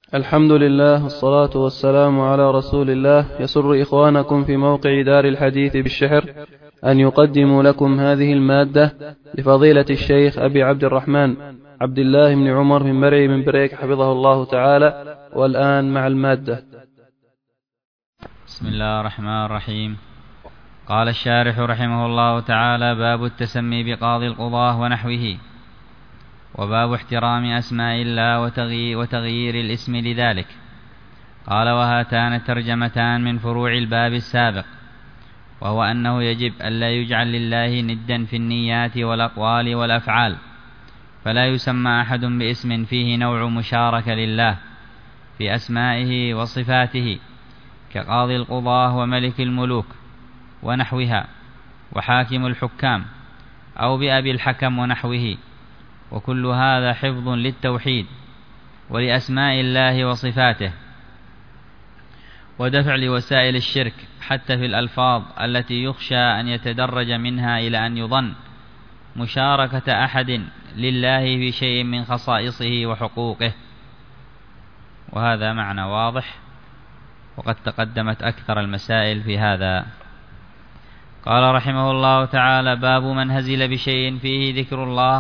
الحمد لله والصلاة والسلام على رسول الله. يسر إخوانكم في موقع دار الحديث بالشحر أن يقدموا لكم هذه المادة لفضيلة الشيخ أبي عبد الرحمن عبد الله بن عمر من مرعي من بريك حفظه الله تعالى. والآن مع المادة. بسم الله الرحمن الرحيم. قال الشارح رحمه الله تعالى: باب التسمي بقاضي القضاة ونحوه، وباب احترام أسماء الله وتغيير الاسم لذلك. قال: وهاتان ترجمتان من فروع الباب السابق، وهو أنه يجب ألا يجعل لله ندا في النيات والأقوال والأفعال، فلا يسمى أحد باسم فيه نوع مشاركة لله في أسمائه وصفاته، كقاضي القضاة وملك الملوك ونحوها وحاكم الحكام، أو بأبي الحكم ونحوه. وكل هذا حفظ للتوحيد ولأسماء الله وصفاته، ودفع لوسائل الشرك حتى في الألفاظ التي يخشى أن يتدرج منها إلى أن يظن مشاركة أحد لله في شيء من خصائصه وحقوقه. وهذا معنى واضح، وقد تقدمت أكثر المسائل في هذا. قال رحمه الله تعالى: باب من هزل بشيء فيه ذكر الله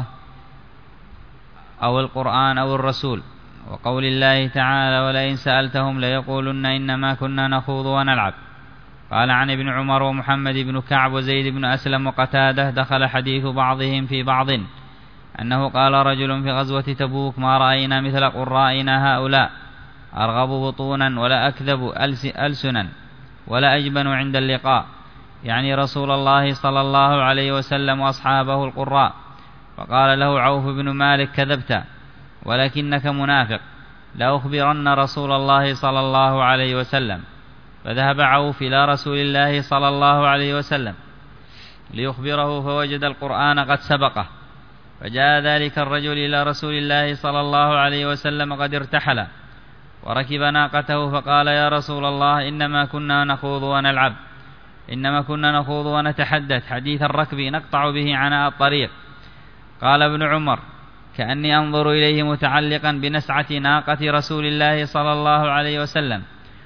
أو القرآن أو الرسول، وقول الله تعالى: ولئن سألتهم ليقولن إنما كنا نخوض ونلعب. قال عن ابن عمر ومحمد بن كعب وزيد بن أسلم وقتادة: دخل حديث بعضهم في بعض، أنه قال رجل في غزوة تبوك: ما رأينا مثل قرائنا هؤلاء، أرغب بطونا ولا أكذب ألسنا ولا أجبن عند اللقاء، يعني رسول الله صلى الله عليه وسلم وأصحابه القراء. فقال له عوف بن مالك: كذبت ولكنك منافق، لأخبرن رسول الله صلى الله عليه وسلم. فذهب عوف إلى رسول الله صلى الله عليه وسلم ليخبره، فوجد القرآن قد سبقه. فجاء ذلك الرجل إلى رسول الله صلى الله عليه وسلم قد ارتحل وركب ناقته، فقال: يا رسول الله، إنما كنا نخوض ونتحدث حديث الركب نقطع به عناء الطريق. قال ابن عمر: كأني أنظر إليه متعلقا بنسعة ناقة رسول الله صلى الله عليه وسلم،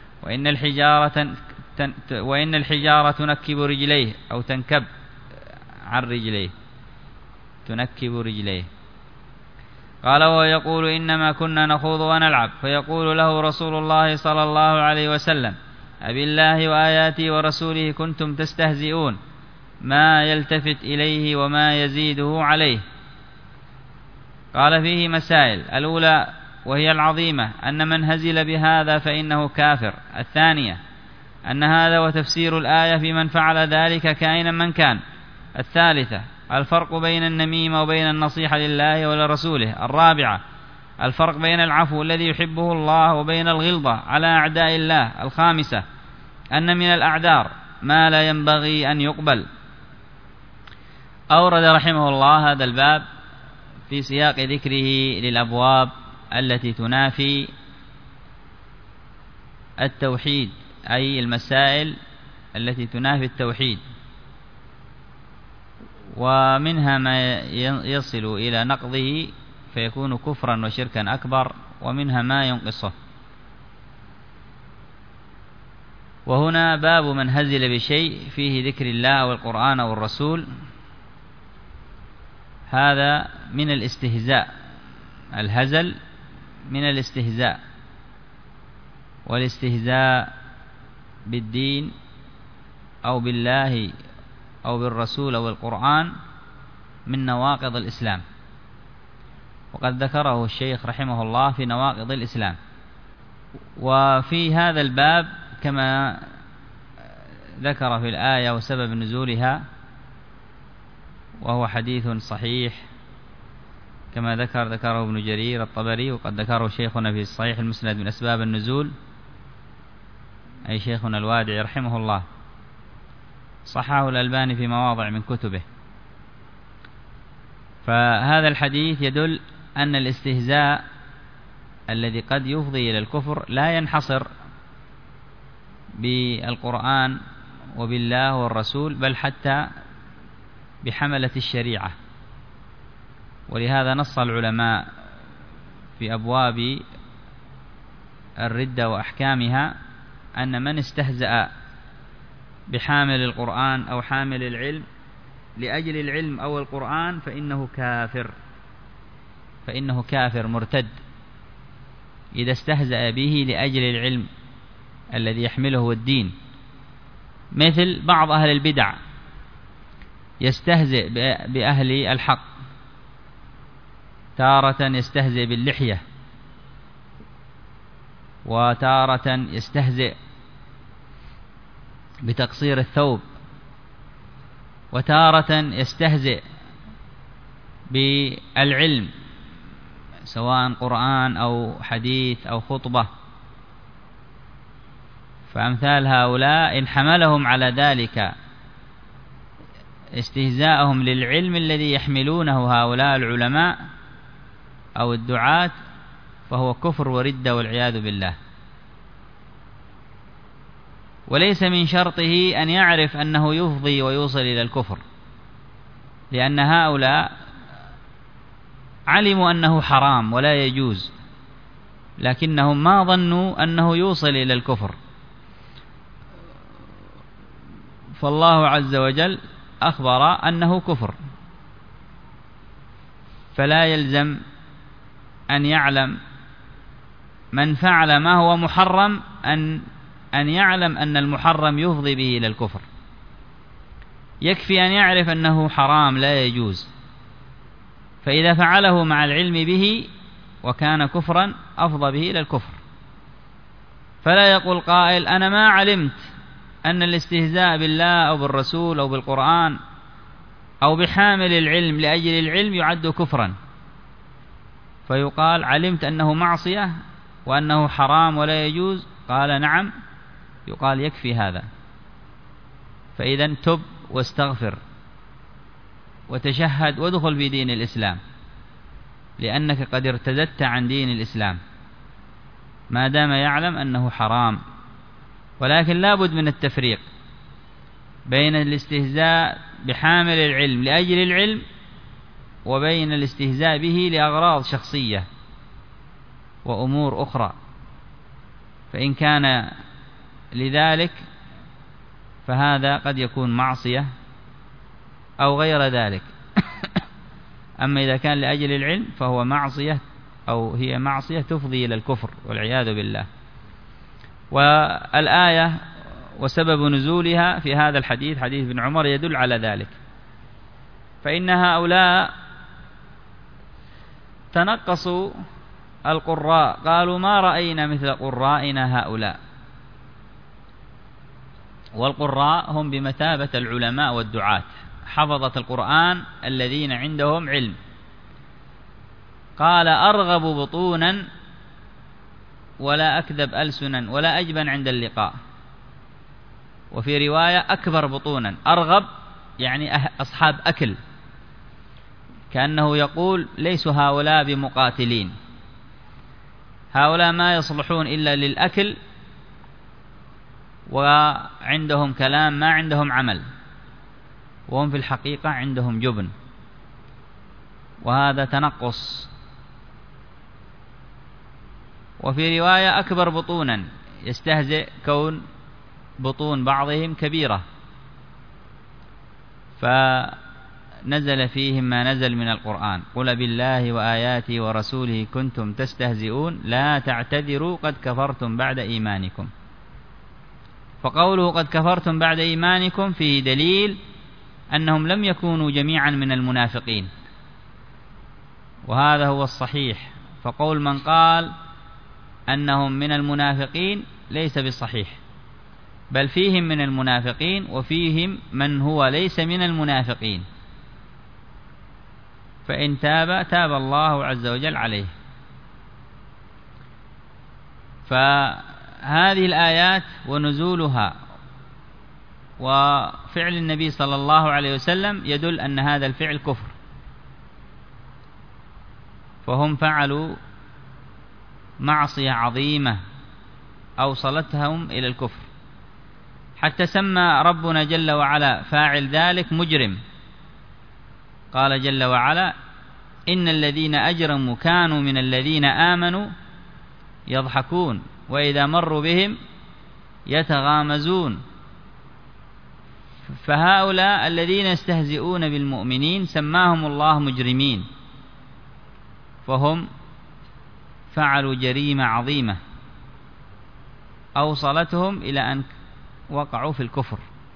وإن الحجارة تنكب رجليه أو تنكب عن رجليه، تنكب رجليه. قال: وهو يقول: إنما كنا نخوض ونلعب. فيقول له رسول الله صلى الله عليه وسلم: أبالله وآياته ورسوله كنتم تستهزئون؟ ما يلتفت إليه وما يزيده عليه. قال: فيه مسائل. الأولى وهي العظيمة: أن من هزل بهذا فإنه كافر. الثانية أن هذا وتفسير الآية في من فعل ذلك كائنا من كان. الثالثة الفرق بين النميمة وبين النصيحة لله ولرسوله. الرابعة الفرق بين العفو الذي يحبه الله وبين الغلظة على أعداء الله. الخامسة أن من الأعذار ما لا ينبغي أن يقبل. أورد رحمه الله هذا الباب في سياق ذكره للأبواب التي تنافي التوحيد، أي المسائل التي تنافي التوحيد، ومنها ما يصل إلى نقضه فيكون كفرا وشركا أكبر، ومنها ما ينقصه. وهنا باب من هزل بشيء فيه ذكر الله والقرآن والرسول، هذا من الاستهزاء. الهزل من الاستهزاء، والاستهزاء بالدين أو بالله أو بالرسول أو القرآن من نواقض الإسلام، وقد ذكره الشيخ رحمه الله في نواقض الإسلام. وفي هذا الباب كما ذكر في الآية وسبب نزولها، وهو حديث صحيح كما ذكره ابن جرير الطبري، وقد ذكره شيخنا في الصحيح المسند من أسباب النزول، أي شيخنا الوادعي رحمه الله، صححه الألباني في مواضع من كتبه. فهذا الحديث يدل أن الاستهزاء الذي قد يفضي إلى الكفر لا ينحصر بالقرآن وبالله والرسول، بل حتى بحملة الشريعة. ولهذا نص العلماء في أبواب الردة وأحكامها أن من استهزأ بحامل القرآن أو حامل العلم لأجل العلم أو القرآن فإنه كافر مرتد إذا استهزأ به لأجل العلم الذي يحمله الدين. مثل بعض أهل البدع يستهزئ بأهل الحق، تارة يستهزئ باللحية، وتارة يستهزئ بتقصير الثوب، وتارة يستهزئ بالعلم سواء قرآن أو حديث أو خطبة. فأمثال هؤلاء إن حملهم على ذلك استهزاءهم للعلم الذي يحملونه هؤلاء العلماء أو الدعاة فهو كفر وردة والعياذ بالله. وليس من شرطه أن يعرف أنه يفضي ويوصل إلى الكفر، لأن هؤلاء علموا أنه حرام ولا يجوز، لكنهم ما ظنوا أنه يوصل إلى الكفر. فالله عز وجل أخبر أنه كفر، فلا يلزم أن يعلم من فعل ما هو محرم أن يعلم أن المحرم يفضي به إلى الكفر. يكفي أن يعرف أنه حرام لا يجوز، فإذا فعله مع العلم به وكان كفرا أفضى به إلى الكفر. فلا يقول قائل أنا ما علمت أن الاستهزاء بالله أو بالرسول أو بالقرآن أو بحامل العلم لأجل العلم يعد كفرا، فيقال علمت أنه معصية وأنه حرام ولا يجوز؟ قال نعم، يقال يكفي هذا، فإذا تب واستغفر وتشهد وادخل في دين الإسلام، لأنك قد ارتدت عن دين الإسلام ما دام يعلم أنه حرام. ولكن لا بد من التفريق بين الاستهزاء بحامل العلم لأجل العلم وبين الاستهزاء به لأغراض شخصية وأمور أخرى. فإن كان لذلك فهذا قد يكون معصية أو غير ذلك. أما إذا كان لأجل العلم فهو معصية أو هي معصية تفضي إلى الكفر والعياذ بالله. والآية وسبب نزولها في هذا الحديث حديث ابن عمر يدل على ذلك. فإن هؤلاء تنقصوا القراء، قالوا ما رأينا مثل قرائنا هؤلاء. والقراء هم بمثابة العلماء والدعاة، حفظة القرآن الذين عندهم علم. قال أرغب بطونا ولا أكذب ألسنا ولا أجبن عند اللقاء. وفي رواية أكبر بطونا. أرغب يعني أصحاب أكل، كأنه يقول ليسوا هؤلاء بمقاتلين، هؤلاء ما يصلحون إلا للأكل وعندهم كلام ما عندهم عمل، وهم في الحقيقة عندهم جبن، وهذا تنقص. وفي رواية أكبر بطونا، يستهزئ كون بطون بعضهم كبيرة، فنزل فيهم ما نزل من القرآن: قل بالله وآياته ورسوله كنتم تستهزئون لا تعتذروا قد كفرتم بعد إيمانكم. فقوله قد كفرتم بعد إيمانكم فيه دليل أنهم لم يكونوا جميعا من المنافقين، وهذا هو الصحيح. فقول من قال أنهم من المنافقين ليس بالصحيح، بل فيهم من المنافقين وفيهم من هو ليس من المنافقين، فإن تاب تاب الله عز وجل عليه. فهذه الآيات ونزولها وفعل النبي صلى الله عليه وسلم يدل أن هذا الفعل كفر، فهم فعلوا معصية عظيمة أوصلتهم إلى الكفر، حتى سمى ربنا جل وعلا فاعل ذلك مجرم. قال جل وعلا: إن الذين أجرموا كانوا من الذين آمنوا يضحكون وإذا مروا بهم يتغامزون. فهؤلاء الذين يستهزئون بالمؤمنين سماهم الله مجرمين، فهم فعلوا جريمة عظيمة أوصلتهم إلى أن وقعوا في الكفر.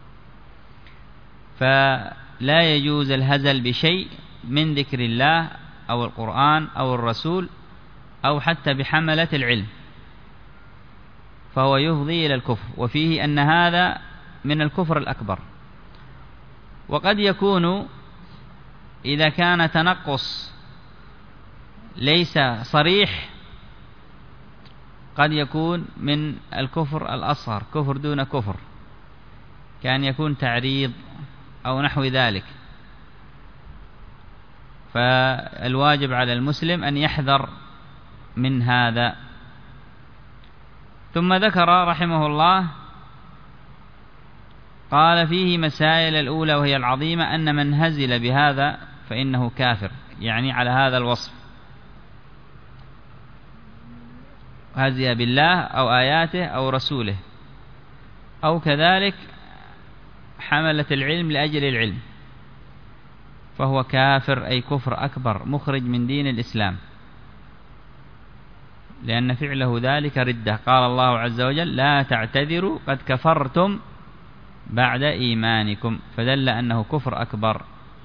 فلا يجوز الهزل بشيء من ذكر الله أو القرآن أو الرسول أو حتى بحملة العلم، فهو يفضي إلى الكفر، وفيه أن هذا من الكفر الأكبر. وقد يكون إذا كان تنقص ليس صريح قد يكون من الكفر الأصغر، كفر دون كفر، كان يكون تعريض أو نحو ذلك. فالواجب على المسلم أن يحذر من هذا. ثم ذكر رحمه الله قال فيه مسائل. الأولى وهي العظيمة أن من هزل بهذا فإنه كافر، يعني على هذا الوصف، هزي بالله أو آياته أو رسوله، أو كذلك حملة العلم لأجل العلم، فهو كافر أي كفر أكبر مخرج من دين الإسلام، لأن فعله ذلك ردة. قال الله عز وجل لا تعتذروا قد كفرتم بعد إيمانكم، فدل أنه كفر أكبر.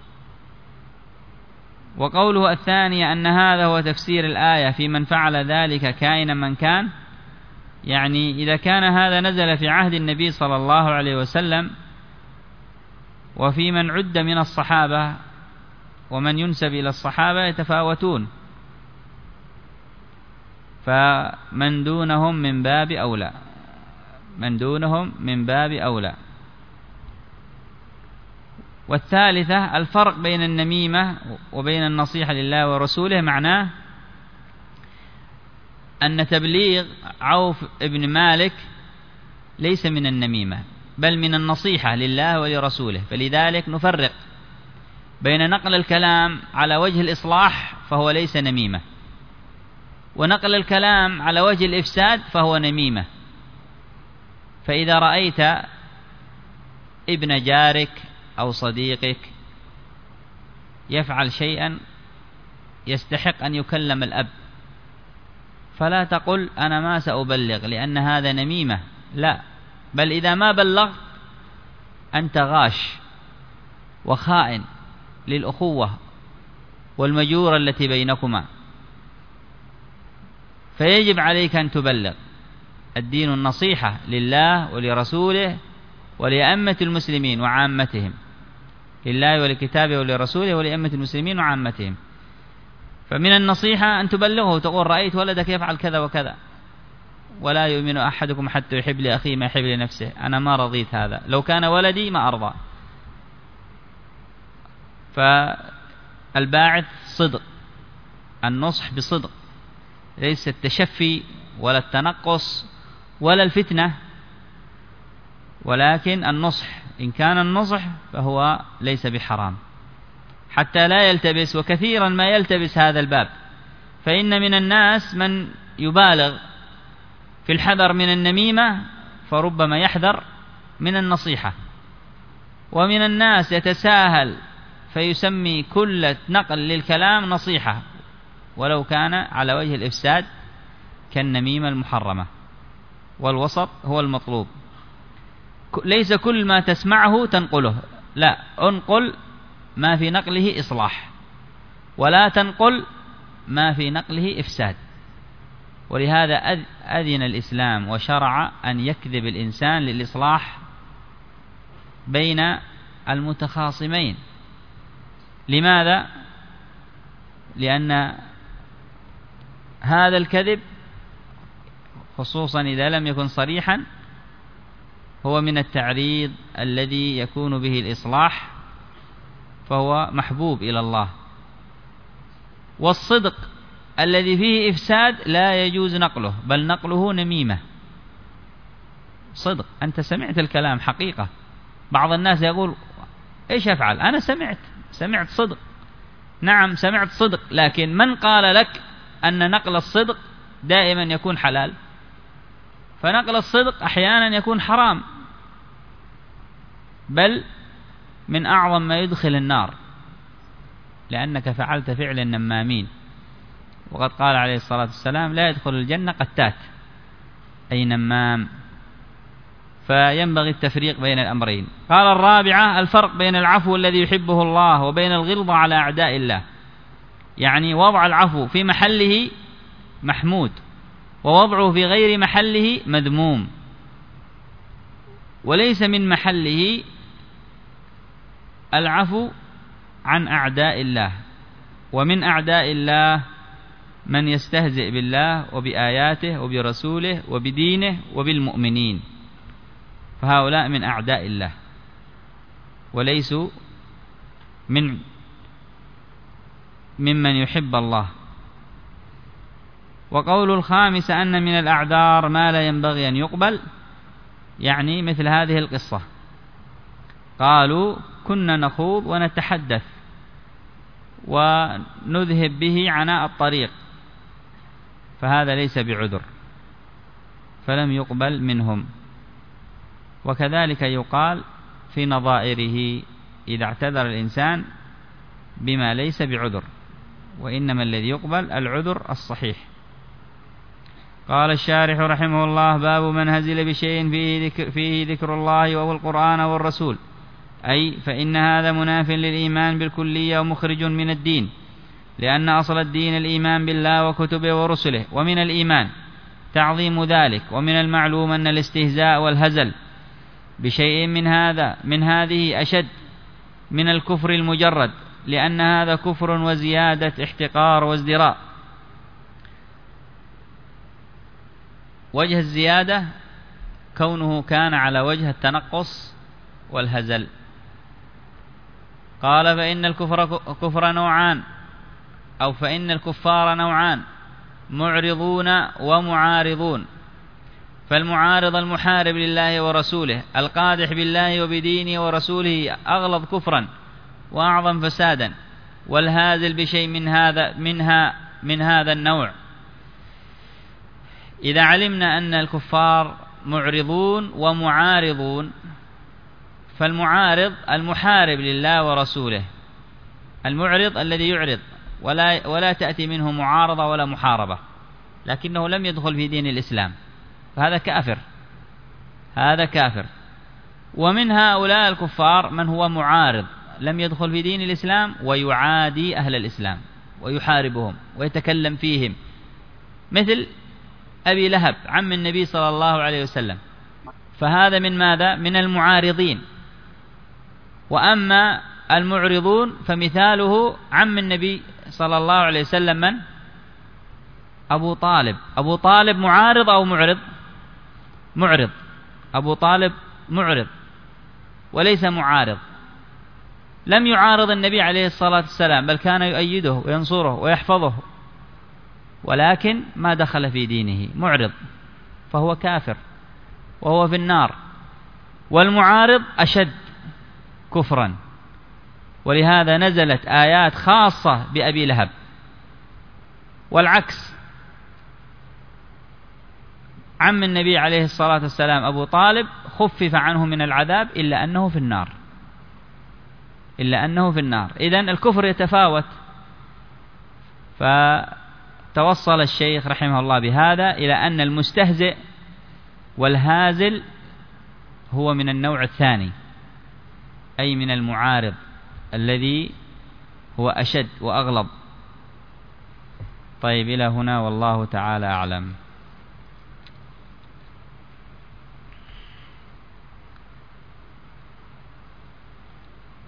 وقوله الثانية أن هذا هو تفسير الآية في من فعل ذلك كائنا من كان، يعني إذا كان هذا نزل في عهد النبي صلى الله عليه وسلم وفي من عد من الصحابة ومن ينسب إلى الصحابة يتفاوتون، فمن دونهم من باب أولى، من دونهم من باب أولى. والثالثة الفرق بين النميمة وبين النصيحة لله ورسوله، معناه أن تبليغ عوف ابن مالك ليس من النميمة بل من النصيحة لله ولرسوله، فلذلك نفرق بين نقل الكلام على وجه الإصلاح فهو ليس نميمة، ونقل الكلام على وجه الإفساد فهو نميمة. فإذا رأيت ابن جارك أو صديقك يفعل شيئا يستحق أن يكلم الأب، فلا تقل أنا ما سأبلغ لأن هذا نميمة، لا، بل إذا ما بلغت أنت غاش وخائن للأخوة والمجورة التي بينكما، فيجب عليك أن تبلغ. الدين النصيحة لله ولرسوله ولأئمة المسلمين وعامتهم، لله ولكتابه ولرسوله ولأئمة المسلمين وعامتهم. فمن النصيحة أن تبلغه، تقول رأيت ولدك يفعل كذا وكذا، ولا يؤمن أحدكم حتى يحب لأخيه ما يحب لنفسه، أنا ما رضيت هذا، لو كان ولدي ما أرضى. فالباعث صدق، النصح بصدق، ليس التشفي ولا التنقص ولا الفتنة، ولكن النصح. إن كان النصح فهو ليس بحرام، حتى لا يلتبس، وكثيرا ما يلتبس هذا الباب، فإن من الناس من يبالغ في الحذر من النميمة فربما يحذر من النصيحة، ومن الناس يتساهل فيسمي كل نقل للكلام نصيحة ولو كان على وجه الإفساد كالنميمة المحرمة. والوسط هو المطلوب، ليس كل ما تسمعه تنقله، لا، انقل ما في نقله إصلاح، ولا تنقل ما في نقله إفساد. ولهذا أذن الإسلام وشرع أن يكذب الإنسان للإصلاح بين المتخاصمين. لماذا؟ لأن هذا الكذب خصوصا إذا لم يكن صريحا هو من التعريض الذي يكون به الإصلاح، فهو محبوب إلى الله. والصدق الذي فيه إفساد لا يجوز نقله، بل نقله نميمة. صدق، أنت سمعت الكلام حقيقة. بعض الناس يقول إيش أفعل؟ أنا سمعت صدق. نعم سمعت صدق، لكن من قال لك أن نقل الصدق دائما يكون حلال، فنقل الصدق أحيانا يكون حرام، بل من أعظم ما يدخل النار، لأنك فعلت فعل النمامين. وقد قال عليه الصلاة والسلام: لا يدخل الجنة قتات، أي نمام. فينبغي التفريق بين الأمرين. قال الرابعة: الفرق بين العفو الذي يحبه الله وبين الغلظة على أعداء الله، يعني وضع العفو في محله محمود، ووضعه في غير محله مذموم. وليس من محله العفو عن أعداء الله، ومن أعداء الله من يستهزئ بالله وبآياته وبرسوله وبدينه وبالمؤمنين، فهؤلاء من أعداء الله وليسوا ممن يحب الله. وقول الخامس أن من الأعذار ما لا ينبغي أن يقبل، يعني مثل هذه القصة، قالوا: كنا نخوض ونتحدث ونذهب به عناء الطريق، فهذا ليس بعذر، فلم يقبل منهم. وكذلك يقال في نظائره إذا اعتذر الإنسان بما ليس بعذر، وإنما الذي يقبل العذر الصحيح. قال الشارح رحمه الله: باب من هزل بشيء فيه ذكر الله وهو القرآن والرسول، أي فإن هذا مناف للإيمان بالكلية ومخرج من الدين، لأن أصل الدين الإيمان بالله وكتبه ورسله، ومن الإيمان تعظيم ذلك. ومن المعلوم أن الاستهزاء والهزل بشيء من هذه أشد من الكفر المجرد، لأن هذا كفر وزيادة احتقار وازدراء. وجه الزيادة كونه كان على وجه التنقص والهزل. قال: فإن الكفر نوعان، أو فإن الكفار نوعان: معرضون ومعارضون. فالمعارض المحارب لله ورسوله القادح بالله وبدينه ورسوله أغلظ كفرا وأعظم فسادا، والهازل بشيء من هذا النوع. إذا علمنا أن الكفار معرضون ومعارضون، فالمعارض المحارب لله ورسوله، المعرض الذي يعرض ولا تأتي منه معارضة ولا محاربة، لكنه لم يدخل في دين الإسلام، فهذا كافر، هذا كافر. ومن هؤلاء الكفار من هو معارض، لم يدخل في دين الإسلام ويعادي أهل الإسلام ويحاربهم ويتكلم فيهم، مثل أبي لهب عم النبي صلى الله عليه وسلم، فهذا من ماذا؟ من المعارضين. وأما المعرضون فمثاله عم النبي صلى الله عليه وسلم من؟ أبو طالب. أبو طالب معارض أو معرض؟ معرض. أبو طالب معرض وليس معارض، لم يعارض النبي عليه الصلاة والسلام، بل كان يؤيده وينصره ويحفظه، ولكن ما دخل في دينه، معرض، فهو كافر وهو في النار. والمعارض أشد كفرا، ولهذا نزلت آيات خاصة بأبي لهب. والعكس، عم النبي عليه الصلاة والسلام أبو طالب خفف عنه من العذاب إلا أنه في النار، إلا أنه في النار. إذن الكفر يتفاوت. فتوصل الشيخ رحمه الله بهذا إلى أن المستهزئ والهازل هو من النوع الثاني، أي من المعارض الذي هو أشد وأغلظ. طيب، إلى هنا والله تعالى أعلم.